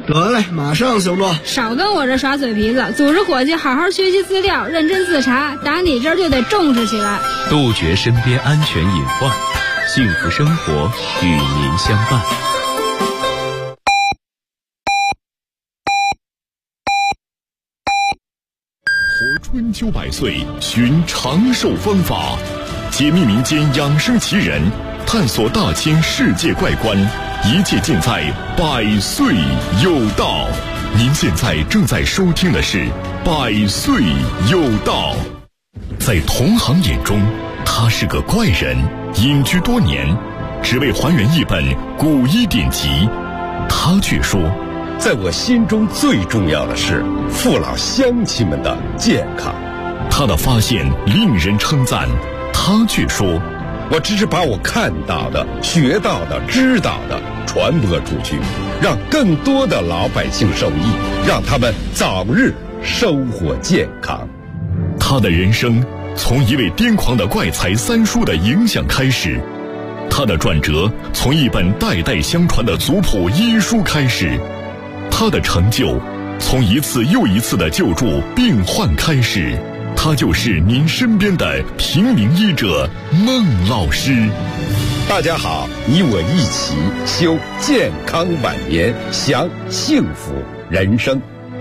得嘞，马上行动。 少跟我这耍嘴皮子，组织伙计好好学习资料，认真自查，打你这儿就得重视起来。 杜绝身边安全隐患，幸福生活与您相伴。 活春秋百岁，寻长寿方法，解密民间养生奇人，探索大千世界怪观，一切尽在百岁有道。您现在正在收听的是百岁有道。在同行眼中，他是个怪人，隐居多年，只为还原一本古医典籍。他却说， 在我心中最重要的是父老乡亲们的健康。 他的发现令人称赞，他却说， 我只是把我看到的、学到的、知道的传播出去，让更多的老百姓受益，让他们早日收获健康。 他的人生从一位癫狂的怪才三叔的影响开始，他的转折从一本代代相传的族谱医书开始，他的成就从一次又一次的救助病患开始。他就是您身边的平民医者孟老师。 大家好，你我一起修健康晚年，享幸福人生。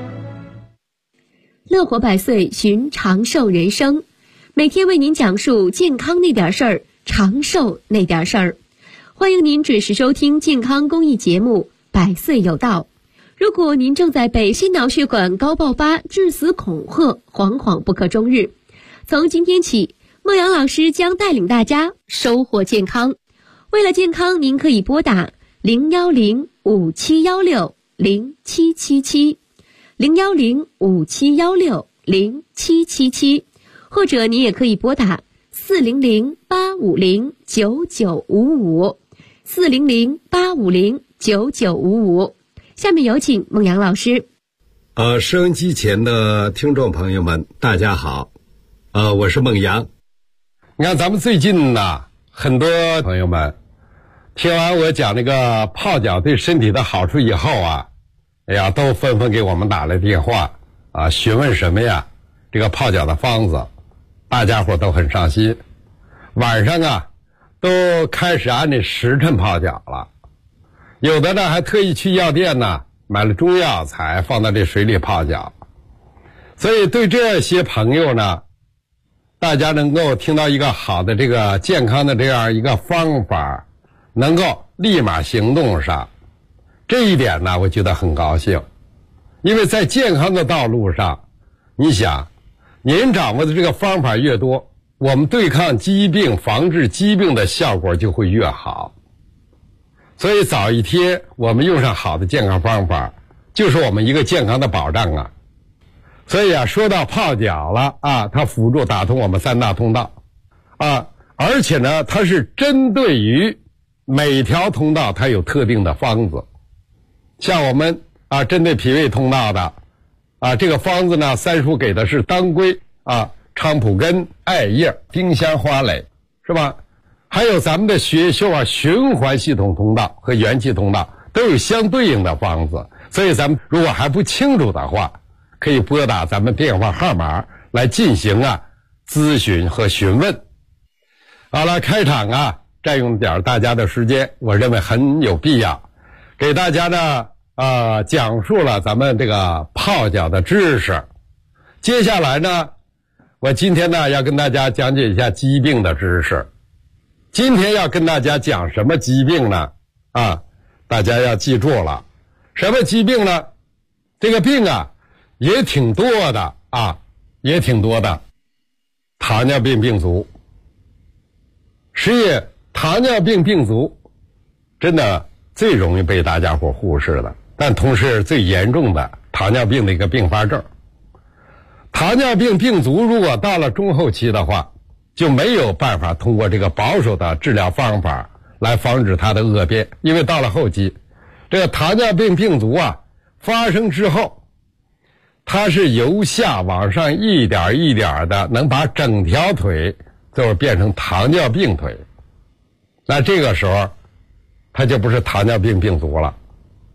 乐活百岁，寻长寿人生，每天为您讲述健康那点事儿，长寿那点事儿。欢迎您准时收听健康公益节目《百岁有道》。如果您正在被心脑血管高爆发、致死恐吓，惶惶不可终日，从今天起，孟阳老师将带领大家收获健康。为了健康，您可以拨打010-5716-0777 010-5716-0777，或者您也可以拨打400-850-9955 400-850-9955。下面有请孟阳老师。 收音机前的听众朋友们，大家好，我是孟阳。你看咱们最近呢，很多朋友们听完我讲那个泡脚对身体的好处以后啊，都纷纷给我们打来电话啊，询问什么呀？这个泡脚的方子，大家伙都很上心。晚上啊，都开始按这时辰泡脚了。有的呢还特意去药店呢买了中药材放到这水里泡脚。所以对这些朋友呢，大家能够听到一个好的这个健康的这样一个方法，能够立马行动上，这一点呢我觉得很高兴。因为在健康的道路上，你想您掌握的这个方法越多，我们对抗疾病、防治疾病的效果就会越好。所以早一天我们用上好的健康方法，就是我们一个健康的保障啊。所以啊，说到泡脚了啊，它辅助打通我们三大通道啊，而且呢，它是针对于每条通道它有特定的方子。像我们啊，针对脾胃通道的啊，这个方子呢，三叔给的是当归啊、菖蒲根、艾叶、丁香花蕾，是吧？还有咱们的血液啊，循环系统通道和元气通道都有相对应的方子。所以咱们如果还不清楚的话，可以拨打咱们电话号码来进行咨询和询问。好了，开场占用点大家的时间，我认为很有必要，给大家呢讲述了咱们这个泡脚的知识。接下来呢，我今天呢要跟大家讲解一下疾病的知识。今天要跟大家讲什么疾病呢？大家要记住了，什么疾病呢？这个病也挺多的也挺多的。糖尿病病足。糖尿病病足真的最容易被大家伙忽视的，但同时最严重的糖尿病的一个并发症。糖尿病病足如果到了中后期的话，就没有办法通过这个保守的治疗方法来防止它的恶变。因为到了后期，这个糖尿病病足发生之后，它是由下往上一点一点的能把整条腿最后变成糖尿病腿。那这个时候它就不是糖尿病病足了，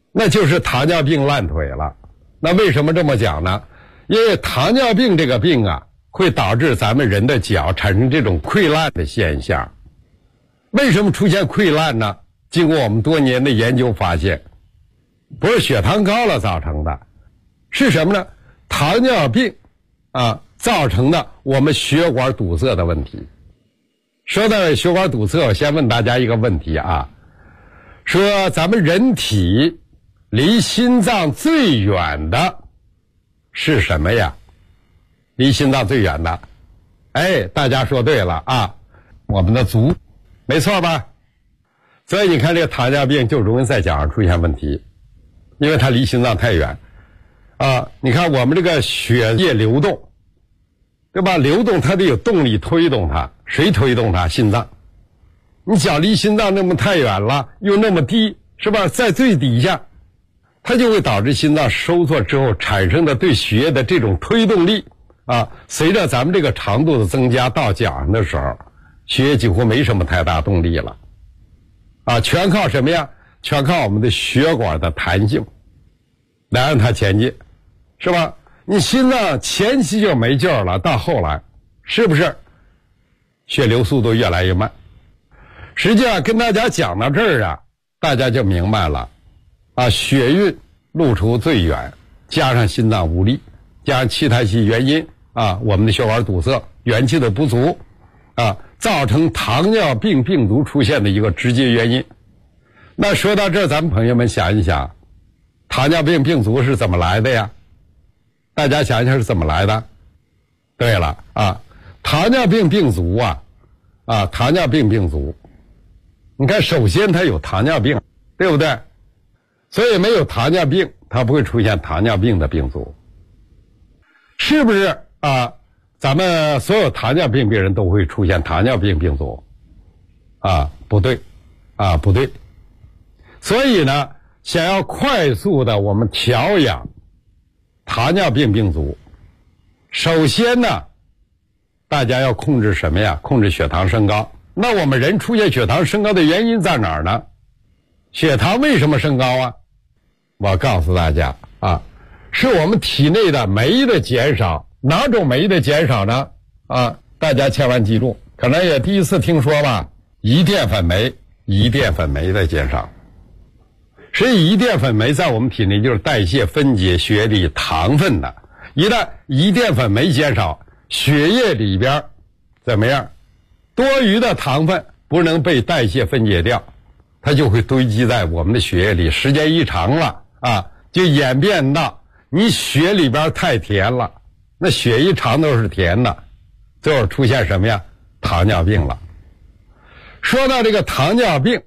那就是糖尿病烂腿了。那为什么这么讲呢？因为糖尿病这个病啊，会导致咱们人的脚产生这种溃烂的现象。为什么出现溃烂呢？经过我们多年的研究发现，不是血糖高了造成的，是什么呢？糖尿病造成的我们血管堵塞的问题。说到血管堵塞，我先问大家一个问题啊，说咱们人体离心脏最远的是什么呀？离心脏最远的，大家说对了啊，我们的足，没错吧？所以你看这个糖尿病就容易在脚上出现问题，因为它离心脏太远你看我们这个血液流动，对吧？流动它得有动力推动它，谁推动它？心脏。你脚离心脏那么太远了，又那么低，是吧？在最底下，它就会导致心脏收缩之后产生的对血液的这种推动力随着咱们这个长度的增加，到脚上的时候，血液几乎没什么太大动力了全靠什么呀？全靠我们的血管的弹性来让它前进，是吧？你心脏前期就没劲儿了，到后来是不是血流速度越来越慢？实际上跟大家讲到这儿大家就明白了血运路途最远，加上心脏无力，加上其他些原因我们的血管堵塞，元气的不足造成糖尿病病毒出现的一个直接原因。那说到这儿，咱们朋友们想一想，糖尿病病毒是怎么来的呀？大家想一想是怎么来的？对了糖尿病病毒糖尿病病毒，你看首先它有糖尿病，对不对？所以没有糖尿病，它不会出现糖尿病的病毒，是不是咱们所有糖尿病病人都会出现糖尿病病毒不对不对。所以呢，想要快速的我们调养糖尿病病毒，首先呢，大家要控制什么呀？控制血糖升高。那我们人出现血糖升高的原因在哪儿呢？血糖为什么升高我告诉大家是我们体内的酶的减少。哪种酶的减少呢？大家千万记住，可能也第一次听说吧，胰淀粉酶的减少。所以胰淀粉酶在我们体内就是代谢分解血液里糖分的，一旦胰淀粉酶减少，血液里边怎么样？多余的糖分不能被代谢分解掉，它就会堆积在我们的血液里，时间一长了就演变到你血里边太甜了，那血一长都是甜的，最后出现什么呀？糖尿病了。说到这个糖尿病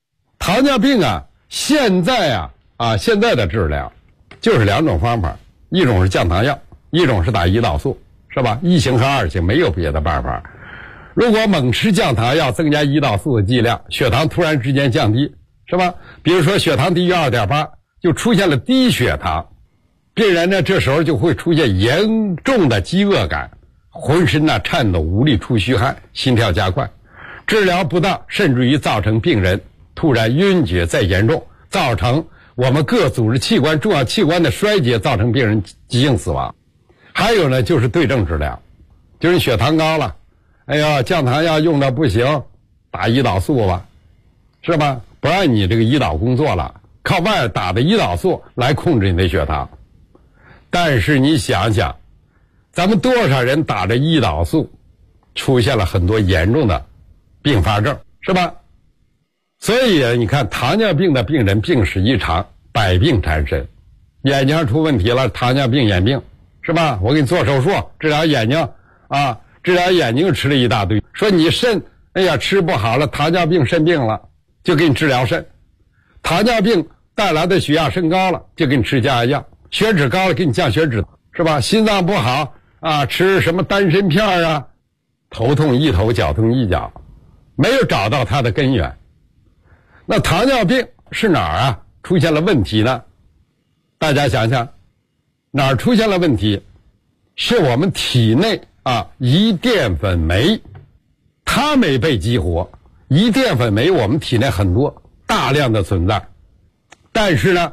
现在现在的治疗就是两种方法，一种是降糖药，一种是打胰岛素，是吧？一型和二型，没有别的办法。如果猛吃降糖药，增加胰岛素的剂量，血糖突然之间降低，是吧？比如说血糖低于 2.8， 就出现了低血糖，病人呢这时候就会出现严重的饥饿感，浑身颤抖无力，出虚汗，心跳加快。治疗不当，甚至于造成病人突然晕厥，再严重造成我们各组织器官重要器官的衰竭，造成病人急性死亡。还有呢就是对症治疗，就是血糖高了，降糖药用的不行，打胰岛素吧，是吧？不让你这个胰岛工作了，靠外打的胰岛素来控制你的血糖。但是你想想，咱们多少人打着胰岛素出现了很多严重的并发症，是吧？所以你看糖尿病的病人病史异常，百病缠身，眼睛上出问题了，糖尿病眼病，是吧？我给你做手术治疗眼睛治疗眼睛吃了一大堆，说你肾吃不好了，糖尿病肾病了，就给你治疗肾。糖尿病带来的血压升高了，就给你吃降压药，血脂高了给你降血脂，是吧？心脏不好吃什么丹参片头痛一头，脚痛一脚，没有找到它的根源。那糖尿病是哪儿出现了问题呢？大家想想，哪儿出现了问题？是我们体内胰淀粉酶，它没被激活。胰淀粉酶我们体内很多大量的存在，但是呢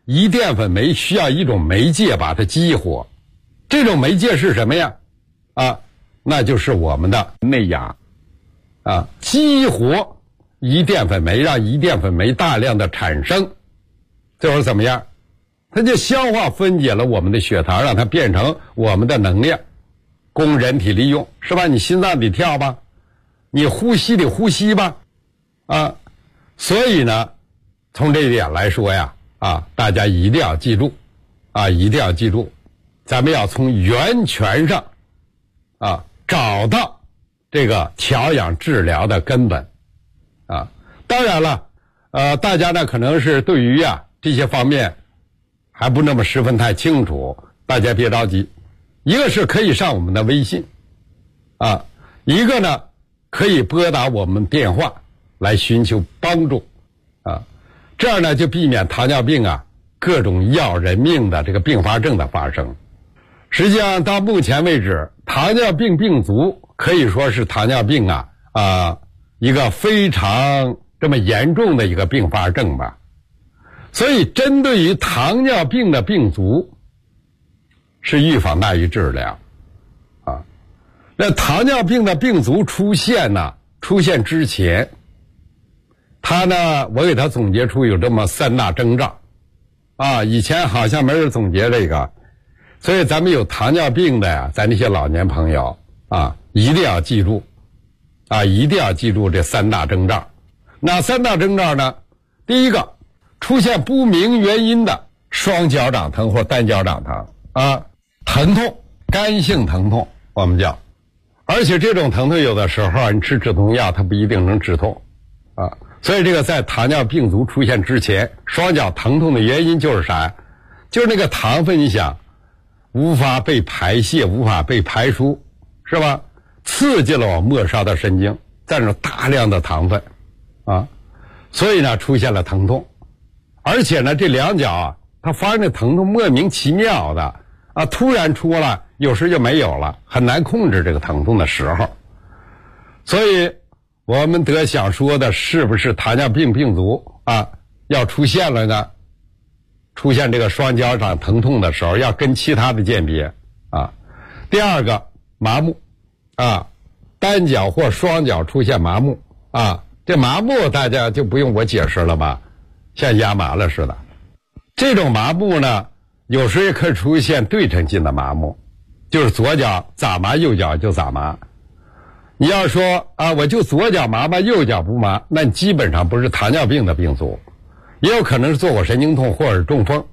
胰淀粉酶需要一种媒介把它激活，这种媒介是什么呀？那就是我们的内氧激活胰淀粉酶，让胰淀粉酶大量的产生，最后怎么样？它就消化分解了我们的血糖，让它变成我们的能量，供人体利用，是吧？你心脏得跳吧，你呼吸得呼吸吧，所以呢，从这一点来说呀，大家一定要记住，一定要记住，咱们要从源泉上找到这个调养治疗的根本当然了，大家呢可能是对于这些方面还不那么十分太清楚，大家别着急。一个是可以上我们的微信一个呢可以拨打我们电话来寻求帮助这样呢就避免糖尿病各种要人命的这个并发症的发生。实际上到目前为止，糖尿病病足可以说是糖尿病一个非常这么严重的一个并发症吧。所以针对于糖尿病的病足，是预防大于治疗那糖尿病的病足出现之前，它呢我给它总结出有这么3大征兆以前好像没人总结这个，所以咱们有糖尿病的咱那些老年朋友一定要记住一定要记住这3大征兆。哪3大征兆呢？第一个，出现不明原因的双脚掌疼或单脚掌疼疼痛，干性疼痛我们叫，而且这种疼痛有的时候你吃止痛药它不一定能止痛所以这个在糖尿病足出现之前，双脚疼痛的原因就是啥？就是那个糖分你想无法被排泄，无法被排出，是吧？刺激了我末梢的神经，占着大量的糖分所以呢出现了疼痛。而且呢这两脚它发生的疼痛莫名其妙的突然出了，有时就没有了，很难控制这个疼痛的时候。所以我们得想说的是不是糖尿病病足要出现了呢？出现这个双脚掌疼痛的时候要跟其他的鉴别第二个，麻木单脚或双脚出现麻木这麻木大家就不用我解释了吧，像压麻了似的。这种麻木呢有时也可以出现对称性的麻木，就是左脚咋麻右脚就咋麻。你要说我就左脚麻麻右脚不麻，那你基本上不是糖尿病的病足，也有可能是坐骨神经痛或者是中风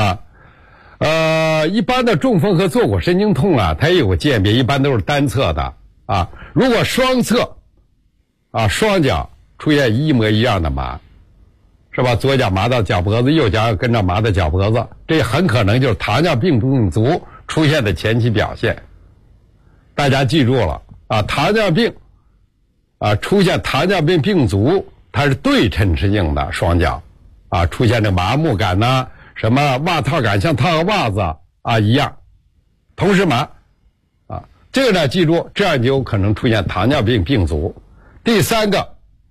一般的中风和坐骨神经痛它也有个鉴别，一般都是单侧的如果双侧双脚出现一模一样的麻，是吧？左脚麻到脚脖子，右脚跟着麻到脚脖子，这很可能就是糖尿病病足出现的前期表现。大家记住了糖尿病出现糖尿病病足，它是对称性的双脚出现这麻木感什么袜套感，像套个袜子一样，同时麻这个呢记住，这样就有可能出现糖尿病病足。第三个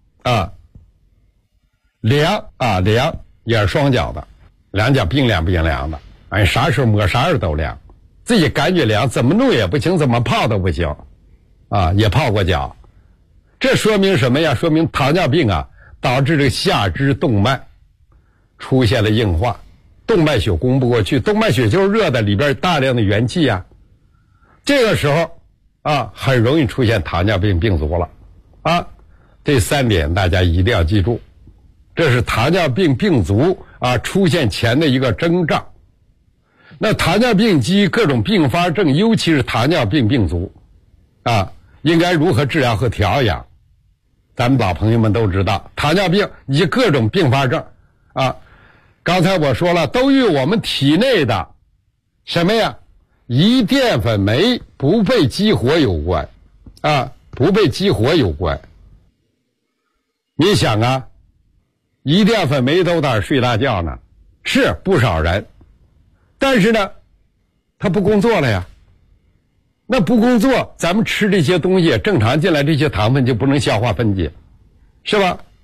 凉也是双脚的，两脚冰凉冰凉的啥时候摸啥时候都凉，自己感觉凉，怎么弄也不行，怎么泡都不行也泡过脚。这说明什么呀？说明糖尿病导致这个下肢动脉出现了硬化，动脉血供不过去，动脉血就是热的，里边大量的元气这个时候很容易出现糖尿病病足了这3点大家一定要记住，这是糖尿病病足出现前的一个征兆。那糖尿病及各种并发症，尤其是糖尿病病足应该如何治疗和调养？咱们老朋友们都知道，糖尿病以及各种并发症刚才我说了，都与我们体内的什么呀？胰淀粉酶不被激活有关不被激活有关。你想胰淀粉酶都在睡大觉呢，是不少人，但是呢他不工作了呀。那不工作，咱们吃这些东西正常进来，这些糖分就不能消化分解，是吧？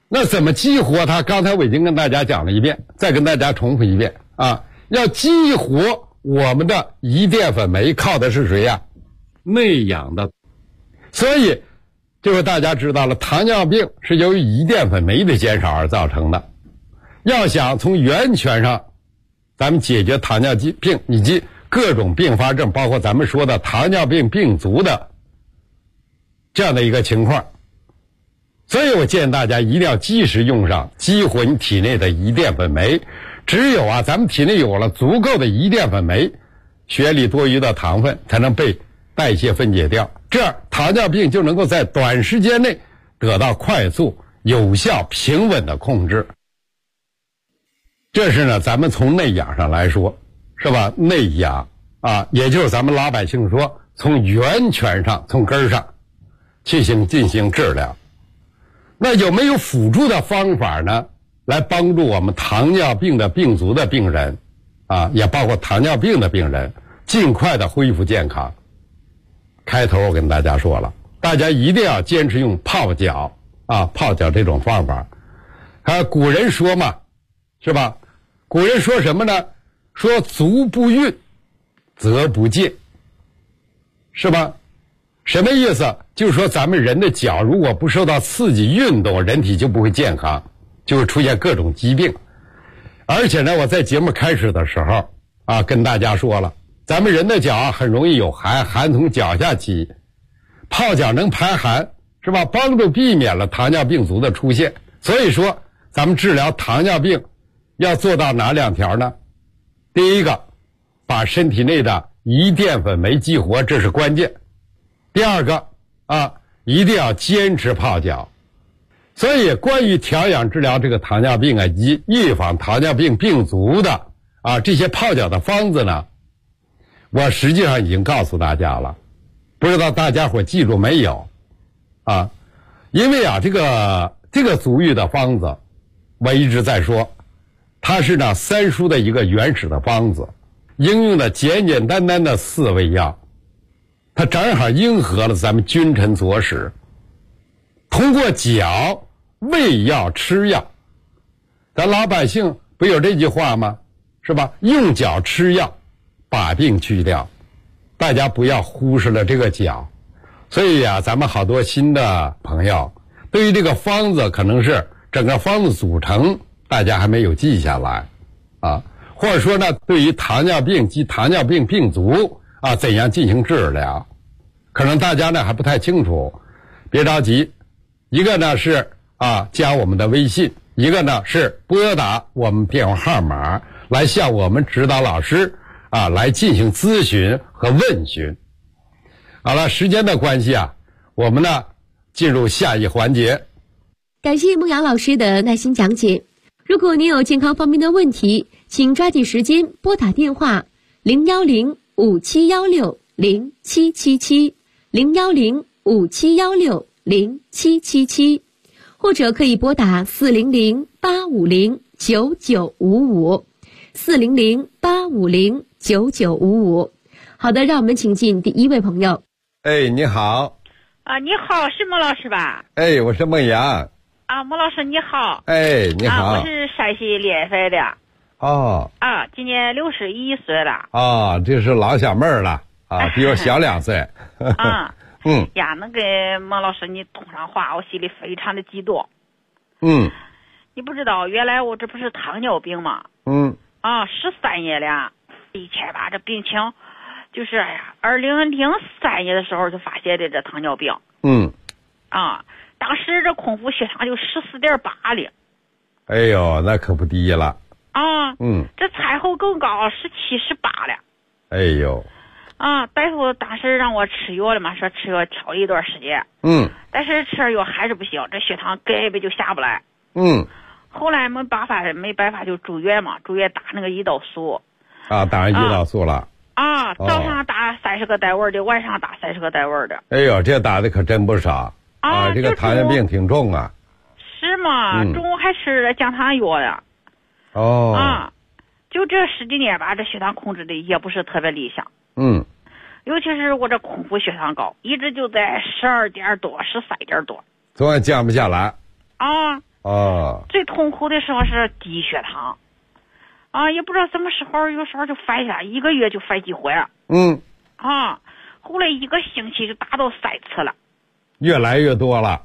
那怎么激活它？刚才我已经跟大家讲了一遍，再跟大家重复一遍啊！要激活我们的胰淀粉酶，靠的是谁呀？内养的。所以就是大家知道了，糖尿病是由于胰淀粉酶的减少而造成的。要想从源泉上咱们解决糖尿病以及各种并发症，包括咱们说的糖尿病病足的这样的一个情况，所以我建议大家一定要及时用上激活你体内的胰淀粉酶。只有咱们体内有了足够的胰淀粉酶，血液里多余的糖分才能被代谢分解掉，这样糖尿病就能够在短时间内得到快速、有效、平稳的控制。这是呢，咱们从内养上来说，是吧？内养也就是咱们老百姓说，从源泉上、从根儿上进行治疗。那有没有辅助的方法呢？来帮助我们糖尿病的病足的病人也包括糖尿病的病人尽快的恢复健康。开头我跟大家说了，大家一定要坚持用泡脚泡脚这种方法。古人说嘛，是吧？古人说什么呢？说足不运则不健，是吧？什么意思？就是说咱们人的脚如果不受到刺激运动，人体就不会健康，就会出现各种疾病。而且呢，我在节目开始的时候跟大家说了，咱们人的脚很容易有寒，寒从脚下起，泡脚能排寒，是吧？帮助避免了糖尿病足的出现。所以说咱们治疗糖尿病要做到哪2条呢？第一个，把身体内的胰淀粉酶激活，这是关键。第二个一定要坚持泡脚。所以关于调养治疗这个糖尿病以及预防糖尿病病足的这些泡脚的方子呢，我实际上已经告诉大家了，不知道大家伙记住没有因为这个足浴的方子我一直在说，它是呢3蔬的一个原始的方子，应用的简简单单的4味药，它正好应和了咱们君臣佐使，通过脚喂药吃药。咱老百姓不有这句话吗？是吧？用脚吃药，把病去掉。大家不要忽视了这个脚。所以咱们好多新的朋友对于这个方子可能是整个方子组成大家还没有记下来或者说呢，对于糖尿病及糖尿病病足怎样进行治疗，可能大家呢还不太清楚。别着急，一个呢是加我们的微信，一个呢是拨打我们电话号码来向我们指导老师来进行咨询和问询。好了，时间的关系我们呢进入下一环节。 感谢孟阳老师的耐心讲解。如果您有健康方面的问题，请抓紧时间拨打电话010-5716-0777 010-5716-0777，或者可以拨打400-850-9955 400-850-9955。好的，让我们请进第一位朋友。 你好。 你好，是孟老师吧？ 我是孟阳。 孟老师你好。 你好。 我是山西临汾的。今年61岁了。 这是老小妹儿了比我小2岁。 能跟孟老师你通上话，我心里非常的激动。你不知道，原来我这不是糖尿病吗？13年了，以前吧这病情就是2003年的时候就发现的这糖尿病。当时这空腹血糖就14.8了。 哎呦，那可不低了。 这餐后更高，17、18了。 哎呦。 大夫当时让我吃药了嘛，说吃药调一段时间。但是吃了药还是不行，这血糖根本就下不来。后来没办法就住院嘛，住院打那个胰岛素。 打上胰岛素了。 早上打30个单位的，晚上打30个单位的。 哎呦，这打的可真不少。这个糖尿病挺重啊。 是吗？中午还吃了降糖药了。就这10几年吧，这血糖控制的也不是特别理想。尤其是我这空腹血糖高，一直就在12点多、13点多。 总也降不下来。 最痛苦的时候是低血糖，也不知道什么时候，有时候就犯一下，1个月就犯几回。后来1个星期就达到3次了， 越来越多了。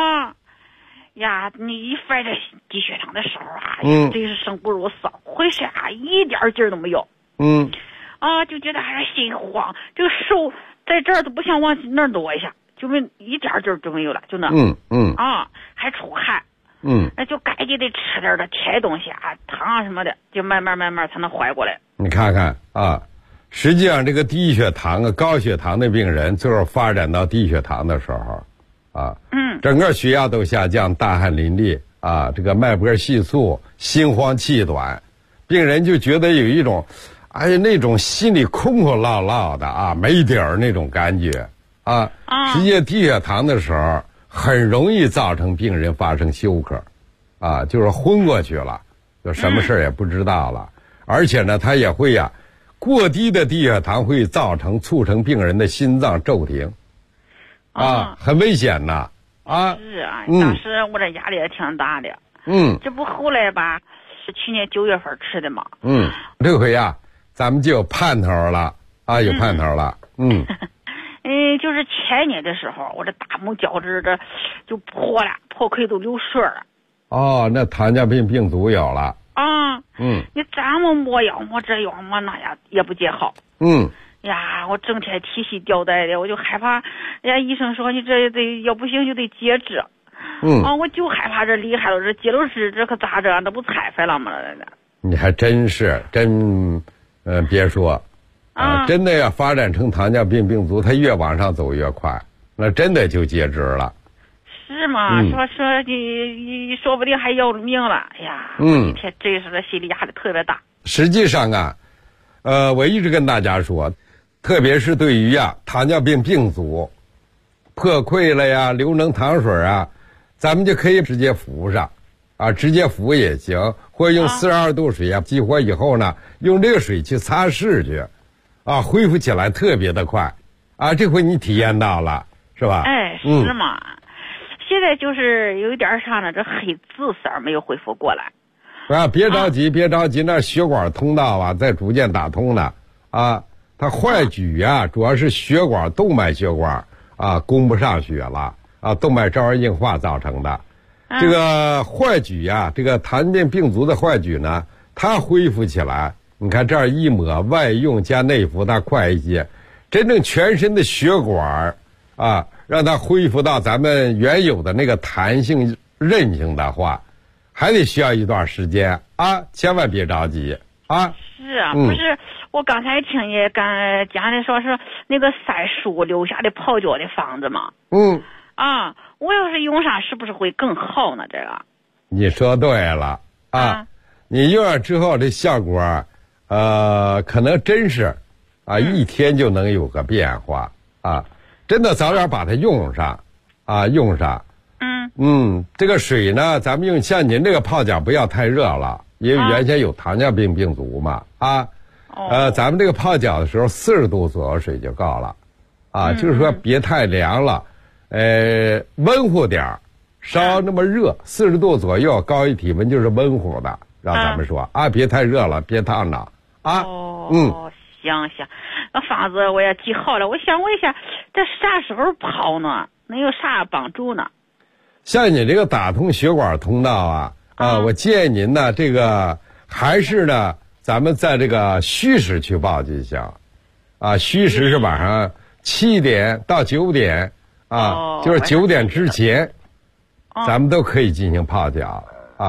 你一犯这低血糖的时候真是生不如死，浑身一点劲儿都没有。就觉得还是心慌，这个手在这儿都不想往那儿挪一下，就没一点劲儿都没有了，就那。还出汗。那就赶紧得吃点的甜东西糖什么的，就慢慢才能缓过来。 你看看实际上这个低血糖高血糖的病人，最后发展到低血糖的时候整个血压都下降，大汗淋漓这个脉搏细促，心慌气短，病人就觉得有一种那种心里空空落落的没底儿那种感觉实际低血糖的时候很容易造成病人发生休克就是昏过去了，就什么事也不知道了。而且呢它也会过低的低血糖会促成病人的心脏骤停很危险呐是当时我这压力也挺大的这不后来吧，是去年9月份吃的嘛这回咱们就有盼头了有盼头了就是前年的时候，我这大拇脚趾这就破了，破溃都流血了。 那糖尿病病足有了。 你怎么抹药抹这药抹那呀也不见好。我整天提心吊胆的，我就害怕。医生说你这得要不行就得截肢。我就害怕这厉害了，这截了肢这可咋整？那不残废了吗？ 你还真是别说。真的要发展成糖尿病病足，它越往上走越快，那真的就截肢了。 是吗？说你说不定还要命了。一天真是心理压力特别大。 实际上我一直跟大家说，特别是对于糖尿病病足，破溃了流脓糖水咱们就可以直接服上直接服也行，或者用42度水激活以后呢，用这个水去擦拭去。恢复起来特别的快这回你体验到了是吧？ 是吗？现在就是有一点啥呢，这黑紫色没有恢复过来别着急别着急，那血管通道在逐渐打通的它坏举主要是血管动脉血管供不上血了动脉粥样硬化造成的这个坏举这个糖尿病病足的坏举呢，它恢复起来你看这儿一抹，外用加内服它快一些，真正全身的血管让它恢复到咱们原有的那个弹性韧性的话，还得需要一段时间千万别着急是不是我刚才听也刚讲的说是那个三叔留下的泡脚的方子嘛我要是用上是不是会更好呢？这个你说对了你用上之后这效果可能真是一天就能有个变化真的早点把它用上用上这个水呢，咱们用像您这个泡脚不要太热了，因为原先有糖尿病病足嘛咱们这个泡脚的时候40度左右水就够了就是说别太凉了温乎点烧那么热40度左右，高于体温就是温乎的，让咱们说别太热了，别烫着行，那方子我也记好了。我想问一下，这啥时候泡呢？能有啥帮助呢？ 像你这个打通血管通道我建议您呢，这个还是呢，咱们在这个虚时去泡就行虚时是晚上7点到9点就是9点之前咱们都可以进行泡脚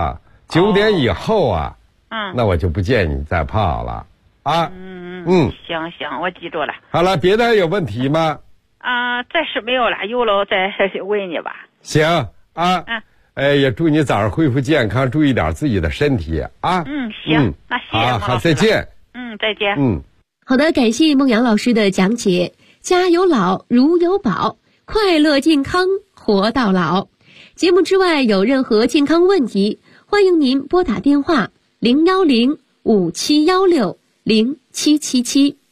9点以后那我就不建议你再泡了行，我记住了。 好了，别的有问题吗？ 暂时没有了，有了再问你吧。 行也祝你早上恢复健康，注意点自己的身体行，那谢谢好，再见。 再见。 好的，感谢孟阳老师的讲解。家有老，如有宝，快乐健康活到老。节目之外有任何健康问题，欢迎您拨打电话010-5716-0777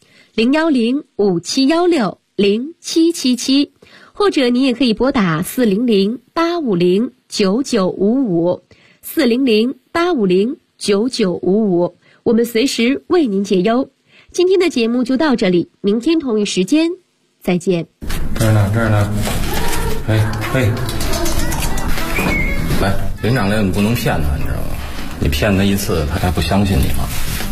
010-5716-0777，或者你也可以拨打400-850-9955 400-850-9955，我们随时为您解忧。今天的节目就到这里，明天同一时间再见。 这儿呢，来，领长来，你不能骗他，你知道吗？你骗他一次，他还不相信你吗？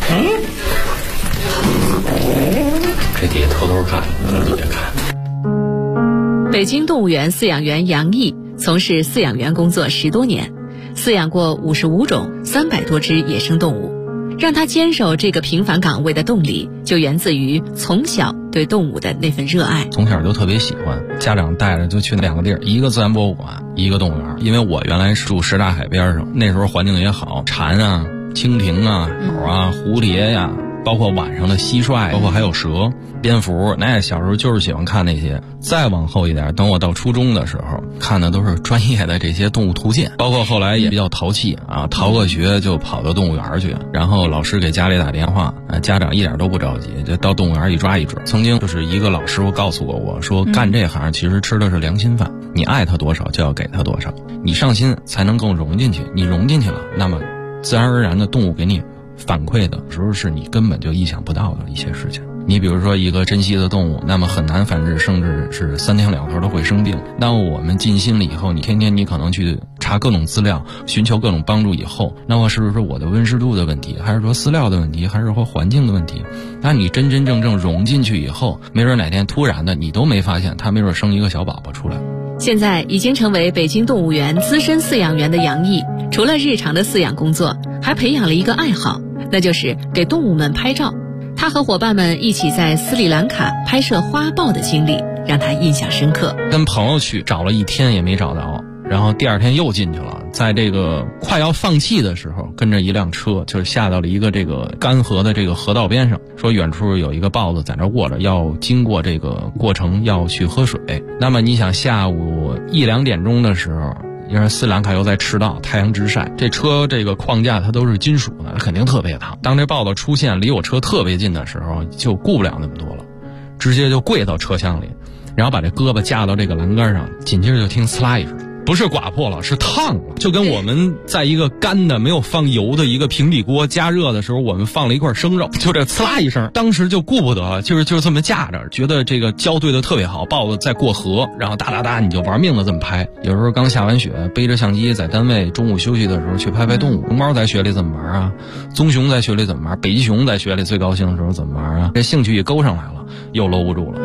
这底下偷偷看，你别看。 北京动物园饲养员杨毅从事饲养员工作10多年，饲养过55种300多只野生动物。让他坚守这个平凡岗位的动力，就源自于从小对动物的那份热爱。 从小就特别喜欢，家长带着就去2个地儿，一个自然博物馆，一个动物园。因为我原来是住什刹海边上，那时候环境也好，蝉啊、蜻蜓啊、鸟啊、蝴蝶呀，包括晚上的蟋蟀，包括还有蛇、蝙蝠，那小时候就是喜欢看那些。再往后一点，等我到初中的时候，看的都是专业的这些动物图鉴，包括后来也比较淘气啊，逃个学就跑到动物园去，然后老师给家里打电话，家长一点都不着急，就到动物园一抓一只。曾经就是一个老师傅告诉过我说，干这行其实吃的是良心饭，你爱他多少就要给他多少，你上心才能更融进去，你融进去了，那么自然而然的动物给你反馈的时候是你根本就意想不到的一些事情。你比如说一个珍稀的动物，那么很难繁殖，甚至是3天2头都会生病。那我们尽心了以后，你天天你可能去查各种资料，寻求各种帮助以后，那么是不是我的温湿度的问题，还是说饲料的问题，还是说环境的问题？那你真真正正融进去以后，没准哪天突然的你都没发现，它没准生一个小宝宝出来。 现在已经成为北京动物园资深饲养员的杨毅，除了日常的饲养工作，还培养了一个爱好，那就是给动物们拍照。他和伙伴们一起在斯里兰卡拍摄花豹的经历让他印象深刻。 跟朋友去找了1天也没找到，然后第2天又进去了，在这个快要放弃的时候，跟着一辆车就是下到了一个这个干涸的这个河道边上，说远处有一个豹子在那卧着，要经过这个过程要去喝水。那么你想下午1、2点钟的时候，因为斯里兰卡又在赤道，太阳直晒，这车这个框架它都是金属的，肯定特别烫。当这豹子出现离我车特别近的时候，就顾不了那么多了，直接就跪到车厢里，然后把这胳膊架到这个栏杆上，紧接着就听呲啦一声，不是刮破了，是烫了，就跟我们在一个干的没有放油的一个平底锅加热的时候，我们放了一块生肉，就这呲啦一声，当时就顾不得了，就是这么架着，觉得这个胶对的特别好，豹子在过河，然后哒哒哒你就玩命的这么拍。有时候刚下完雪，背着相机在单位中午休息的时候去拍拍动物。熊猫在雪里怎么玩啊？棕熊在雪里怎么玩？北极熊在雪里最高兴的时候怎么玩啊？这兴趣一勾上来了，又搂不住了。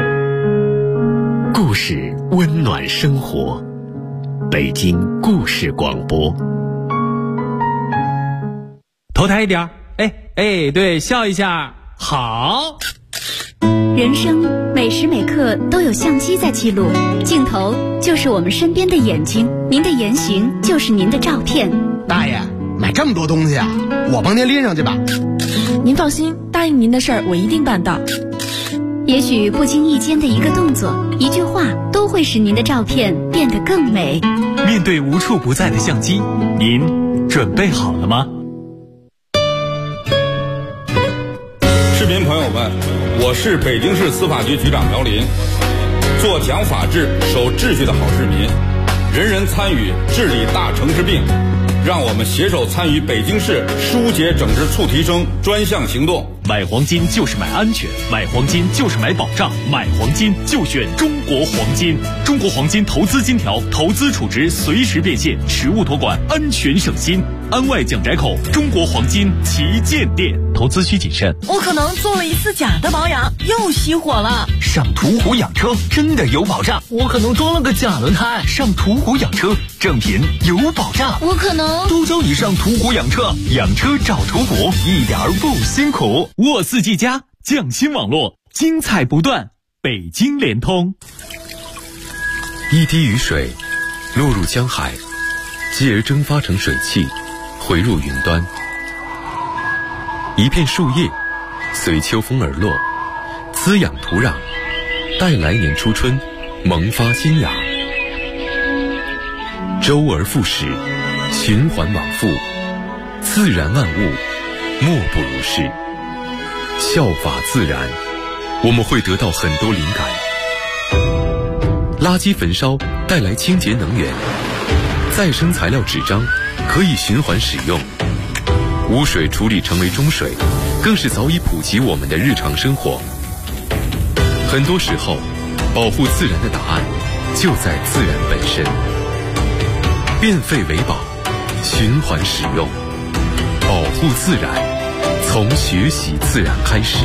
故事温暖生活，北京故事广播。 头抬一点，对，笑一下，好。 人生每时每刻都有相机在记录，镜头就是我们身边的眼睛，您的言行就是您的照片。 大爷，买这么多东西啊，我帮您拎上去吧。 您放心，答应您的事儿我一定办到。 也许不经意间的一个动作、一句话，都会使您的照片变得更美。 面对无处不在的相机，您准备好了吗？ 市民朋友们，我是北京市司法局局长苗林。做讲法治、守秩序的好市民，人人参与治理大城市病。让我们携手参与北京市疏解整治促提升专项行动。 买黄金就是买安全，买黄金就是买保障，买黄金就选中国黄金。中国黄金投资金条，投资储值随时变现，实物托管，安全省心。安外蒋宅口中国黄金旗舰店，投资需谨慎。 我可能做了一次假的保养，又熄火了。 上途虎养车真的有保障。 我可能装了个假轮胎。 上途虎养车，正品有保障。 我可能都交你上途虎养车，养车找途虎，一点不辛苦。沃4G+匠心网络，精彩不断。北京联通。 一滴雨水落入江海，继而蒸发成水汽，回入云端。一片树叶随秋风而落，滋养土壤，待来年初春萌发新芽。周而复始，循环往复，自然万物莫不如是。效法自然，我们会得到很多灵感。垃圾焚烧带来清洁能源，再生材料纸张可以循环使用。污水处理成为中水，更是早已普及我们的日常生活。很多时候，保护自然的答案就在自然本身。变废为宝，循环使用，保护自然，从学习自然开始。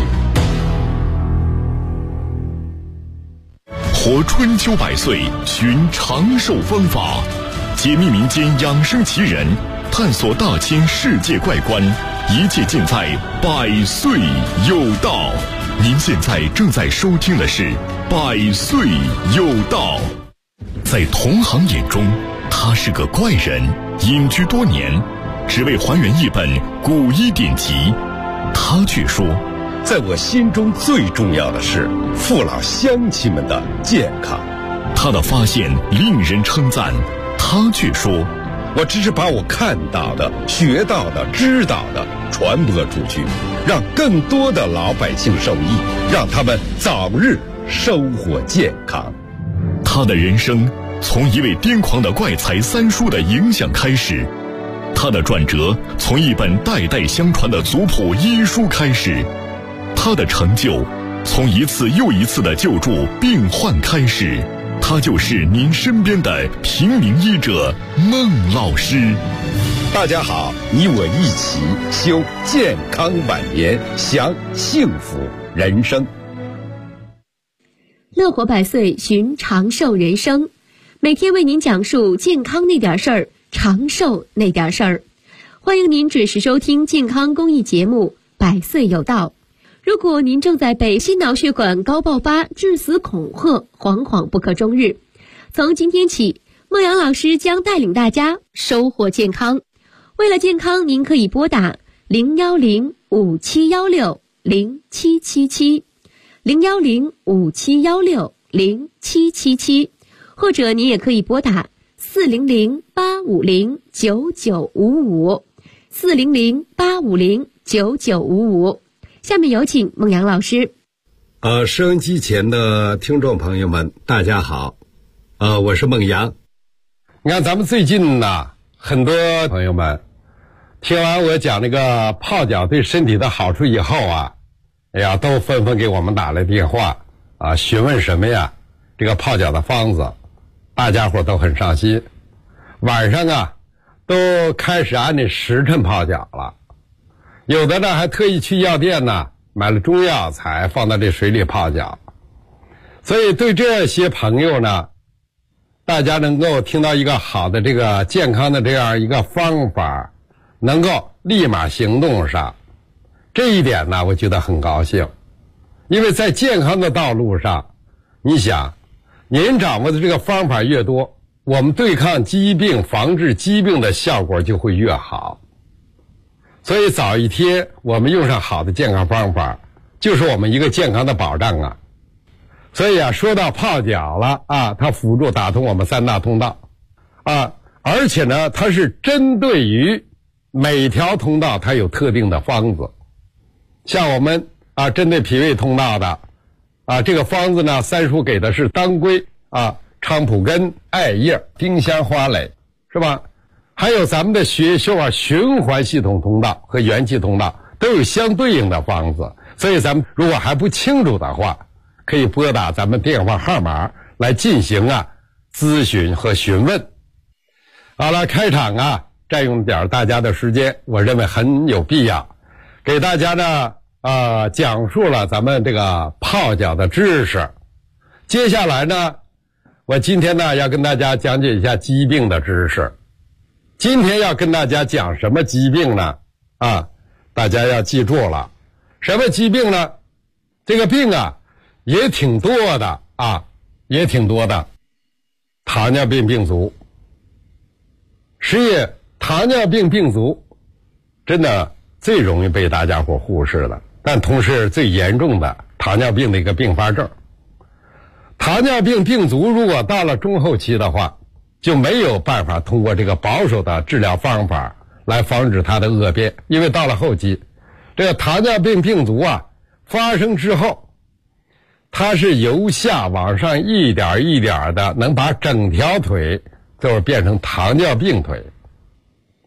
活春秋百岁，寻长寿方法，解密民间养生奇人，探索大千世界怪观，一切尽在百岁有道。您现在正在收听的是百岁有道。在同行眼中，他是个怪人，隐居多年，只为还原一本古医典籍。他却说， 在我心中最重要的是父老乡亲们的健康。 他的发现令人称赞，他却说， 我只是把我看到的、学到的、知道的传播出去，让更多的老百姓受益，让他们早日收获健康。 他的人生从一位癫狂的怪才三叔的影响开始，他的转折从一本代代相传的族谱医书开始，他的成就从一次又一次的救助病患开始。他就是您身边的平民医者孟老师。 大家好，你我一起修健康晚年，享幸福人生。 乐活百岁，寻长寿人生，每天为您讲述健康那点事儿，长寿那点事儿。欢迎您准时收听健康公益节目《百岁有道》。如果您正在被心脑血管高爆发、致死恐吓，惶惶不可终日，从今天起，孟阳老师将带领大家收获健康。为了健康，您可以拨打010-5716-0777 010-5716-0777，或者您也可以拨打400-850-9955 400-850-9955。下面有请孟阳老师。 收音机前的听众朋友们，大家好，我是孟阳。你看咱们最近呢，很多朋友们听完我讲那个泡脚对身体的好处以后啊，哎呀，都纷纷给我们打来电话啊，询问什么呀？这个泡脚的方子，大家伙都很上心。晚上啊，都开始按那时辰泡脚了。有的呢还特意去药店呢买了中药材放到这水里泡脚。所以对这些朋友呢，大家能够听到一个好的这个健康的这样一个方法，能够立马行动上，这一点呢我觉得很高兴。因为在健康的道路上，你想您掌握的这个方法越多，我们对抗疾病、防治疾病的效果就会越好。所以早一天我们用上好的健康方法，就是我们一个健康的保障啊。所以啊，说到泡脚了啊，它辅助打通我们三大通道啊，而且呢，它是针对于每条通道它有特定的方子。像我们啊，针对脾胃通道的啊，这个方子呢，三叔给的是当归啊、菖蒲根、艾叶、丁香花蕾，是吧？还有咱们的循环系统通道和元气通道都有相对应的方子。所以咱们如果还不清楚的话，可以拨打咱们电话号码来进行咨询和询问。好了，开场占用点大家的时间，我认为很有必要，给大家呢讲述了咱们这个泡脚的知识。接下来呢，我今天呢要跟大家讲解一下疾病的知识。今天要跟大家讲什么疾病呢？大家要记住了，什么疾病呢？这个病也挺多的也挺多的。糖尿病病足，糖尿病病足真的最容易被大家伙忽视了，但同时最严重的糖尿病的一个并发症。糖尿病病足如果到了中后期的话，就没有办法通过这个保守的治疗方法来防止它的恶变。因为到了后期，这个糖尿病病足发生之后，它是由下往上一点一点的能把整条腿就是变成糖尿病腿。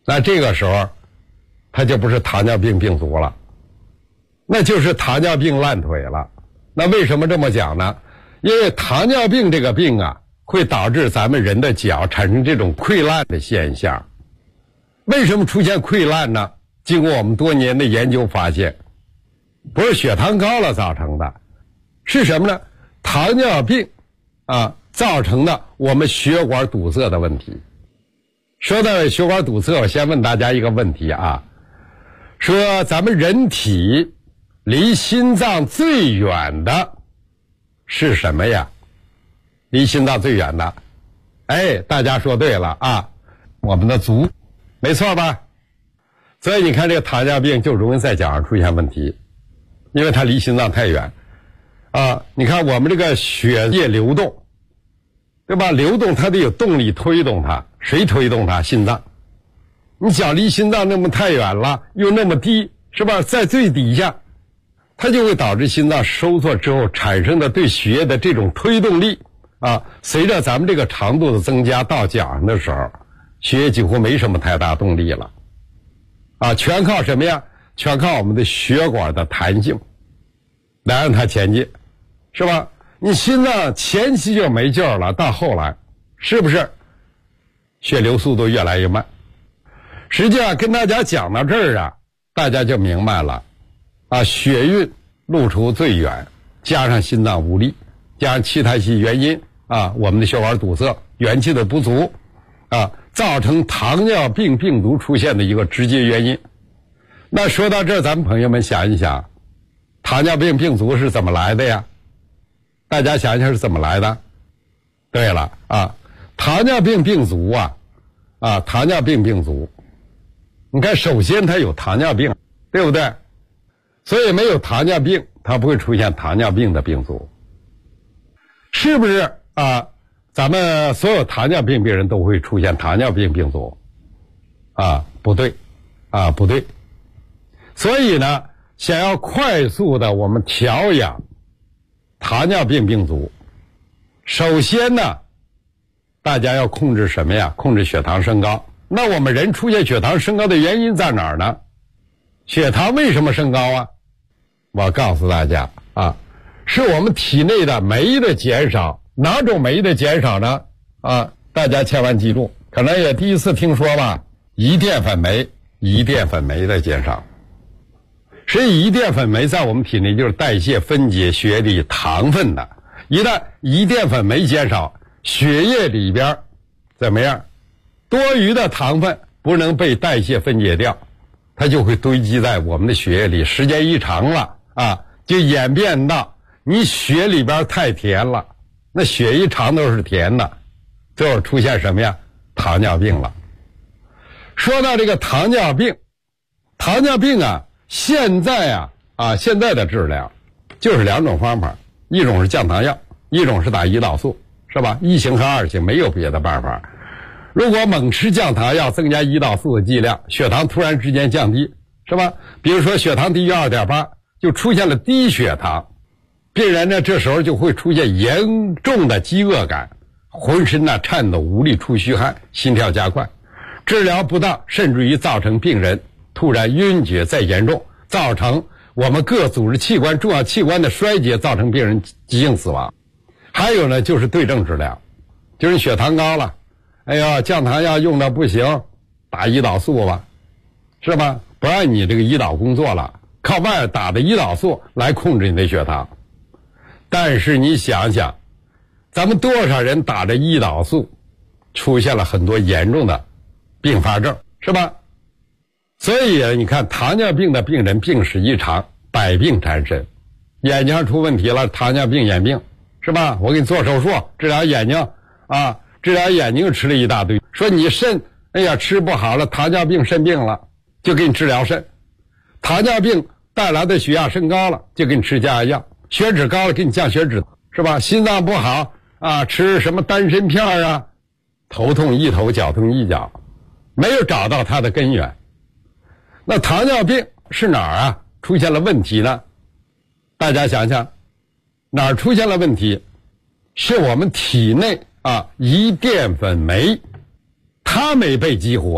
那这个时候他就不是糖尿病病足了，那就是糖尿病烂腿了。那为什么这么讲呢？因为糖尿病这个病啊，会导致咱们人的脚产生这种溃烂的现象。为什么出现溃烂呢？经过我们多年的研究发现，不是血糖高了造成的，是什么呢？糖尿病造成的我们血管堵塞的问题。说到血管堵塞，我先问大家一个问题啊，说咱们人体离心脏最远的是什么呀？离心脏最远的，大家说对了啊，我们的足，没错吧？所以你看这个糖尿病就容易在脚上出现问题，因为它离心脏太远啊。你看我们这个血液流动，对吧？流动它得有动力推动它，谁推动它？心脏。你脚离心脏那么太远了，又那么低，是吧？在最底下，它就会导致心脏收缩之后产生的对血液的这种推动力啊，随着咱们这个长度的增加，到脚上的时候，血液几乎没什么太大动力了啊，全靠什么呀？全靠我们的血管的弹性来让它前进，是吧？你心脏前期就没劲儿了，到后来是不是血流速度越来越慢？实际上跟大家讲到这儿啊，大家就明白了啊，血运路途最远，加上心脏无力，加上其他一些原因啊，我们的血管堵塞，元气的不足啊，造成糖尿病病毒出现的一个直接原因。那说到这儿，咱们朋友们想一想，糖尿病病足是怎么来的呀？大家想一想是怎么来的？对了啊，糖尿病病足糖尿病病足，你看首先它有糖尿病，对不对？所以没有糖尿病，它不会出现糖尿病的病足，是不是啊？咱们所有糖尿病病人都会出现糖尿病病足啊？不对啊，不对。所以呢，想要快速的我们调养糖尿病病足，首先呢，大家要控制什么呀？控制血糖升高。那我们人出现血糖升高的原因在哪儿呢？血糖为什么升高啊？我告诉大家啊，是我们体内的酶的减少。哪种酶的减少呢？啊，大家千万记住，可能也第一次听说吧，胰淀粉酶的减少。所以胰淀粉酶在我们体内就是代谢分解血液里糖分的，一旦胰淀粉酶减少，血液里边怎么样？多余的糖分不能被代谢分解掉，它就会堆积在我们的血液里，时间一长了啊，就演变到你血里边太甜了，那血一长都是甜的，最后出现什么呀？糖尿病了。说到这个糖尿病啊，现在的治疗就是两种方法，一种是降糖药，一种是打胰岛素，是吧？一型和二型，没有别的办法。如果猛吃降糖药，增加胰岛素的剂量，血糖突然之间降低，是吧？比如说血糖低于 2.8， 就出现了低血糖，病人呢这时候就会出现严重的饥饿感，浑身呢颤抖无力，出虚汗，心跳加快。治疗不当，甚至于造成病人突然晕厥再严重，造成我们各组织器官重要器官的衰竭，造成病人急性死亡。还有呢就是对症治疗，就是血糖高了，哎呀降糖药用的不行，打胰岛素吧，是吧？不让你这个胰岛工作了，靠外打的胰岛素来控制你的血糖。但是你想想，咱们多少人打着胰岛素出现了很多严重的并发症，是吧？所以你看糖尿病的病人病史异常，百病缠身，眼睛上出问题了，糖尿病眼病，是吧？我给你做手术治疗眼睛啊，治疗眼睛吃了一大堆，说你肾哎呀吃不好了，糖尿病肾病了，就给你治疗肾。糖尿病带来的血压升高了，就给你吃降压药，血脂高了给你降血脂，是吧？心脏不好啊，吃什么丹参片啊，头痛一头，脚痛一脚，没有找到它的根源。那糖尿病是哪儿啊出现了问题呢？大家想想，哪儿出现了问题？是我们体内胰淀粉酶，它没被激活，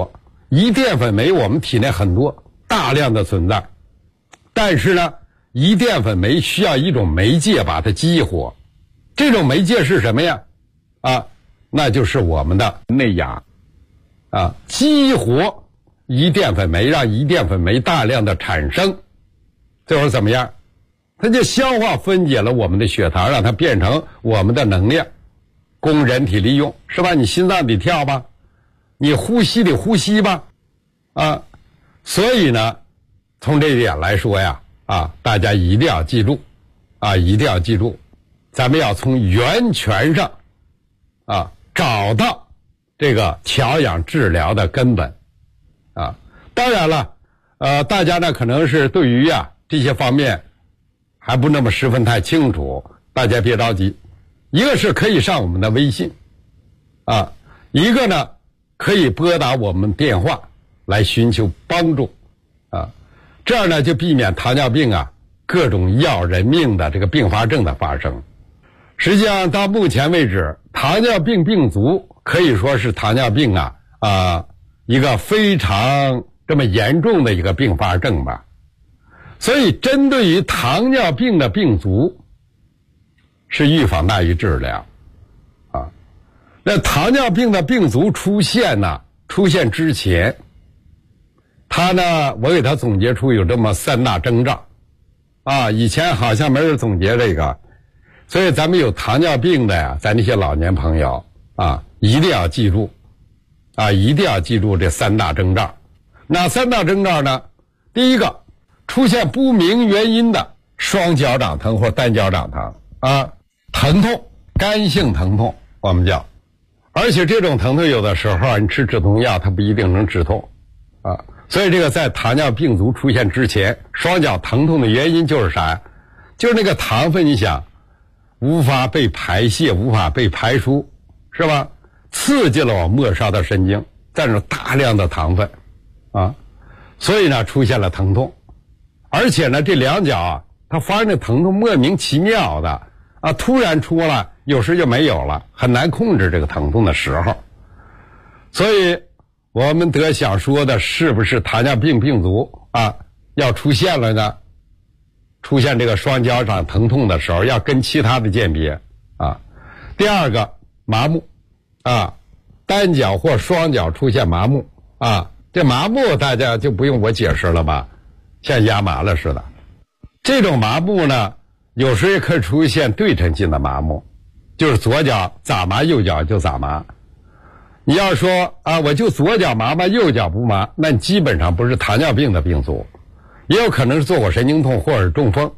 胰淀粉酶我们体内很多，大量的存在，但是呢，胰淀粉酶需要一种媒介把它激活，这种媒介是什么呀？那就是我们的内氧激活胰淀粉酶，让胰淀粉酶大量的产生，最后怎么样？它就消化分解了我们的血糖，让它变成我们的能量，供人体利用，是吧？你心脏得跳吧，你呼吸得呼吸吧，所以呢，从这一点来说呀，大家一定要记住，一定要记住，咱们要从源泉上找到这个调养治疗的根本当然了，大家呢可能是对于这些方面还不那么十分太清楚，大家别着急。一个是可以上我们的微信一个呢可以拨打我们电话来寻求帮助这样呢就避免糖尿病各种要人命的这个并发症的发生。实际上到目前为止，糖尿病病足可以说是糖尿病一个非常这么严重的一个并发症吧。所以针对于糖尿病的病足，是预防大于治疗那糖尿病的病足出现之前，它呢我给它总结出有这么3大征兆以前好像没人总结这个，所以咱们有糖尿病的咱这些老年朋友一定要记住一定要记住这3大征兆。哪3大征兆呢？第一个，出现不明原因的双脚掌疼或单脚掌疼疼痛，干性疼痛我们叫，而且这种疼痛有的时候你吃止痛药它不一定能止痛所以这个在糖尿病足出现之前，双脚疼痛的原因就是啥？就是那个糖分你想无法被排泄，无法被排出，是吧？刺激了我末梢的神经，占着大量的糖分所以呢出现了疼痛。而且呢这两脚它发生的疼痛莫名其妙的突然出来，有时就没有了，很难控制这个疼痛的时候。所以我们得想说的是不是糖尿病病足要出现了呢？出现这个双脚掌疼痛的时候要跟其他的鉴别第二个，麻木单脚或双脚出现麻木这麻木大家就不用我解释了吧，像压麻了似的。这种麻木呢有时也可以出现对称性的麻木，就是左脚咋麻右脚就咋麻。你要说我就左脚麻麻右脚不麻，那基本上不是糖尿病的病足，也有可能是坐骨神经痛或者是中风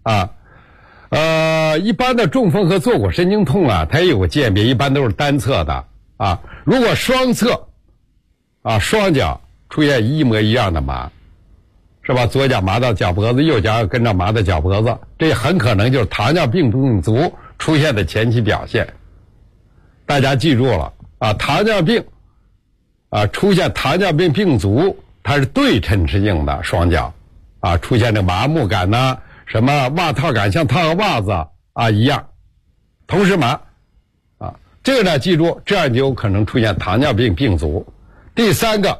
一般的中风和坐骨神经痛它也有个鉴别，一般都是单侧的如果双侧双脚出现一模一样的麻，是吧？左脚麻到脚脖子，右脚跟着麻到脚脖子，这很可能就是糖尿病病足出现的前期表现。大家记住了糖尿病出现糖尿病病足，它是对称性的双脚出现这麻木感什么袜套感像套个袜子一样，同时麻这个呢记住，这样就有可能出现糖尿病病足。第三个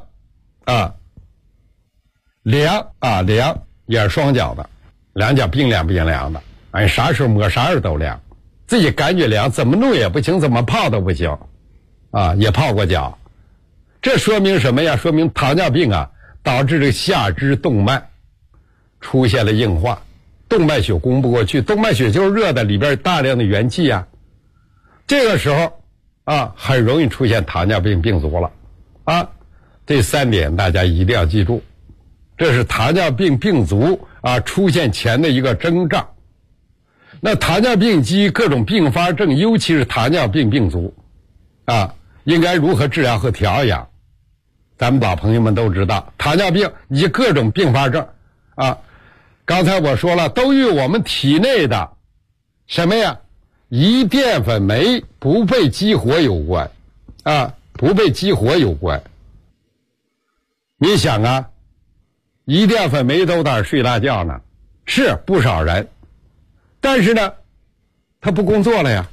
凉也是双脚的，两脚冰凉的啥时候摸啥时候都凉，自己感觉凉，怎么弄也不行，怎么泡都不行也泡过脚。这说明什么呀？说明糖尿病导致这个下肢动脉出现了硬化，动脉血供不过去，动脉血就是热的，里边大量的元气这个时候很容易出现糖尿病病足了这3点大家一定要记住，这是糖尿病病足出现前的一个征兆。那糖尿病及各种并发症，尤其是糖尿病病足应该如何治疗和调养？咱们老朋友们都知道，糖尿病以及各种并发症刚才我说了，都与我们体内的什么呀？胰淀粉酶不被激活有关不被激活有关。你想胰淀粉酶都在那睡大觉呢，是不少人，但是呢他不工作了呀。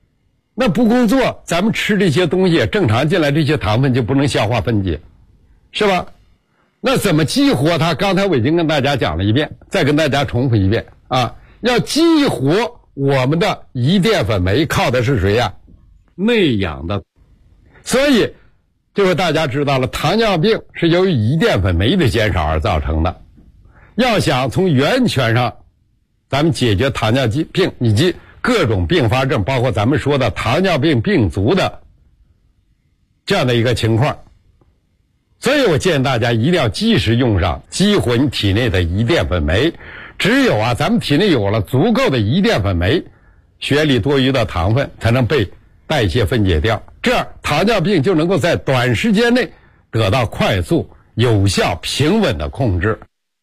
那不工作，咱们吃这些东西正常进来，这些糖分就不能消化分解是吧？那怎么激活它？刚才我已经跟大家讲了一遍，再跟大家重复一遍啊！要激活我们的胰淀粉酶，靠的是谁呀？内养的。所以就是大家知道了，糖尿病是由于胰淀粉酶的减少而造成的。要想从源泉上咱们解决糖尿病以及各种并发症，包括咱们说的糖尿病病足的这样的一个情况，所以我建议大家一定要及时用上激活你体内的胰淀粉酶。只有咱们体内有了足够的胰淀粉酶，血里多余的糖分才能被代谢分解掉，这样糖尿病就能够在短时间内得到快速、有效、平稳的控制。